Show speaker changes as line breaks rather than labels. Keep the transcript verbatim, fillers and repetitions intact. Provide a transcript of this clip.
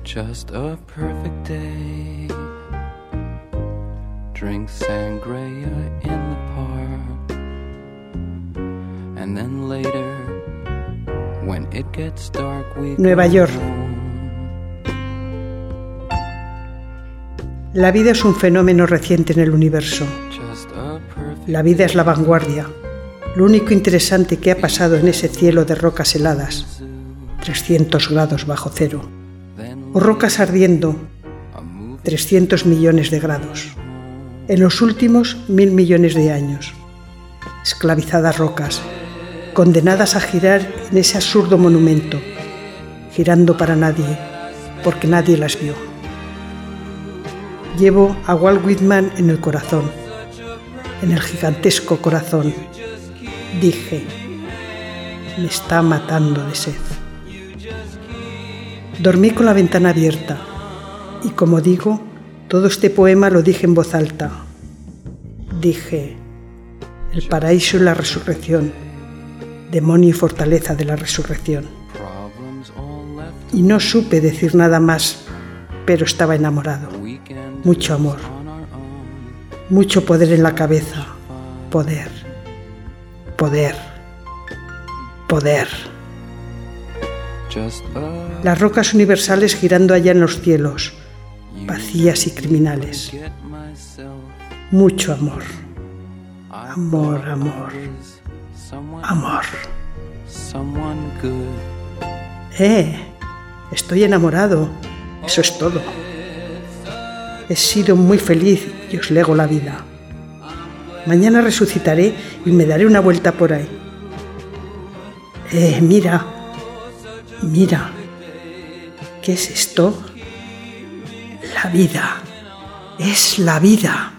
Just a perfect day. Drink sangria in the park. And then later, when it gets dark, we
Nueva York. La vida es un fenómeno reciente en el universo. La vida es la vanguardia, lo único interesante que ha pasado en ese cielo de rocas heladas, trescientos grados bajo cero, o rocas ardiendo, trescientos millones de grados, en los últimos mil millones de años. Esclavizadas rocas, condenadas a girar en ese absurdo monumento, girando para nadie, porque nadie las vio. Llevo a Walt Whitman en el corazón, en el gigantesco corazón. Dije, me está matando de sed. Dormí con la ventana abierta y, como digo, todo este poema lo dije en voz alta. Dije, el paraíso y la resurrección, demonio y fortaleza de la resurrección. Y no supe decir nada más, pero estaba enamorado. Mucho amor, mucho poder en la cabeza, poder, poder, poder. Las rocas universales girando allá en los cielos, vacías y criminales. Mucho amor, amor, amor, amor. Eh, estoy enamorado, eso es todo. He sido muy feliz y os lego la vida. Mañana resucitaré y me daré una vuelta por ahí. Eh, mira, mira. ¿Qué es esto? La vida. Es la vida.